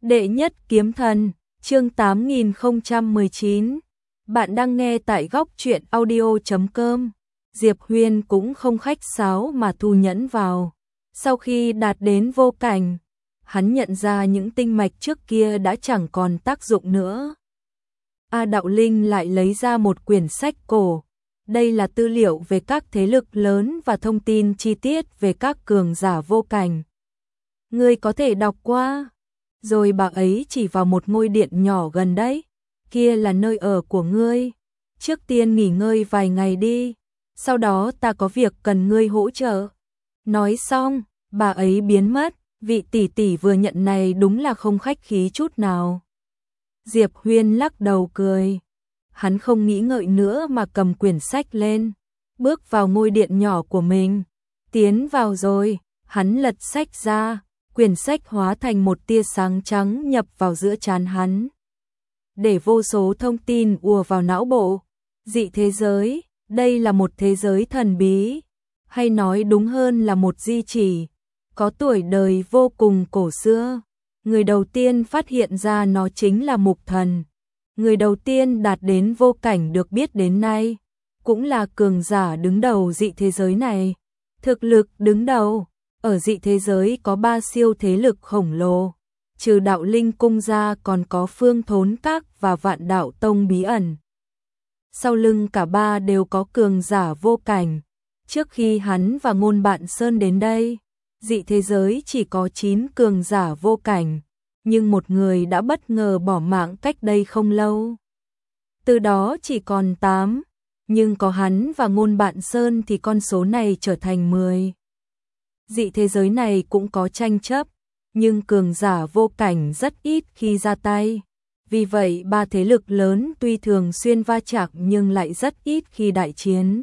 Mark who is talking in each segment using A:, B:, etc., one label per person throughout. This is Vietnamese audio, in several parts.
A: Đệ nhất kiếm thần, chương 8019. Bạn đang nghe tại góc truyện audio.com. Diệp Huyền cũng không khách sáo mà thu nhẫn vào. Sau khi đạt đến vô cảnh, hắn nhận ra những tinh mạch trước kia đã chẳng còn tác dụng nữa. A Đạo Linh lại lấy ra một quyển sách cổ. Đây là tư liệu về các thế lực lớn và thông tin chi tiết về các cường giả vô cảnh. Ngươi có thể đọc qua. Rồi bà ấy chỉ vào một ngôi điện nhỏ gần đấy. Kia là nơi ở của ngươi. Trước tiên nghỉ ngơi vài ngày đi. Sau đó ta có việc cần ngươi hỗ trợ. Nói xong, bà ấy biến mất. Vị tỷ tỷ vừa nhận này đúng là không khách khí chút nào. Diệp Huyền lắc đầu cười. Hắn không nghĩ ngợi nữa mà cầm quyển sách lên. Bước vào ngôi điện nhỏ của mình. Tiến vào rồi, hắn lật sách ra. Quyển sách hóa thành một tia sáng trắng nhập vào giữa trán hắn. Để vô số thông tin ùa vào não bộ. Dị thế giới, đây là một thế giới thần bí. Hay nói đúng hơn là một di chỉ. Có tuổi đời vô cùng cổ xưa. Người đầu tiên phát hiện ra nó chính là Mục Thần. Người đầu tiên đạt đến vô cảnh được biết đến nay. Cũng là cường giả đứng đầu dị thế giới này. Thực lực đứng đầu. Ở dị thế giới có 3 siêu thế lực khổng lồ. Trừ Đạo Linh cung ra còn có Phương Thốn Các và Vạn Đạo Tông bí ẩn. Sau lưng cả ba đều có cường giả vô cảnh. Trước khi hắn và Ngôn Bạn Sơn đến đây, dị thế giới chỉ có 9 cường giả vô cảnh. Nhưng một người đã bất ngờ bỏ mạng cách đây không lâu. Từ đó chỉ còn 8. Nhưng có hắn và Ngôn Bạn Sơn thì con số này trở thành 10. Dị thế giới này cũng có tranh chấp, nhưng cường giả vô cảnh rất ít khi ra tay. Vì vậy ba thế lực lớn tuy thường xuyên va chạm nhưng lại rất ít khi đại chiến.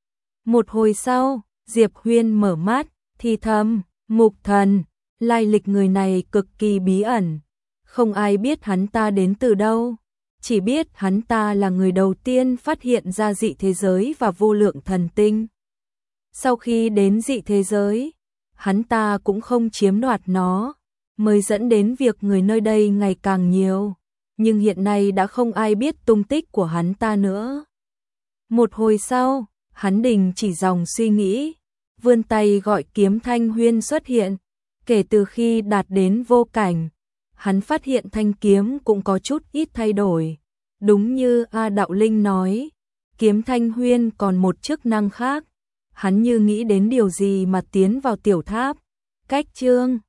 A: Một hồi sau, Diệp Huyền mở mắt, thì thầm, Mục Thần, lai lịch người này cực kỳ bí ẩn. Không ai biết hắn ta đến từ đâu, chỉ biết hắn ta là người đầu tiên phát hiện ra dị thế giới và vô lượng thần tinh. Sau khi đến dị thế giới, hắn ta cũng không chiếm đoạt nó, mới dẫn đến việc người nơi đây ngày càng nhiều, nhưng hiện nay đã không ai biết tung tích của hắn ta nữa. Một hồi sau, hắn đình chỉ dòng suy nghĩ, vươn tay gọi Kiếm Thanh Huyên xuất hiện. Kể từ khi đạt đến vô cảnh, hắn phát hiện thanh kiếm cũng có chút ít thay đổi. Đúng như A Đạo Linh nói, Kiếm Thanh Huyên còn một chức năng khác. Hắn như nghĩ đến điều gì mà tiến vào tiểu tháp. Cách chương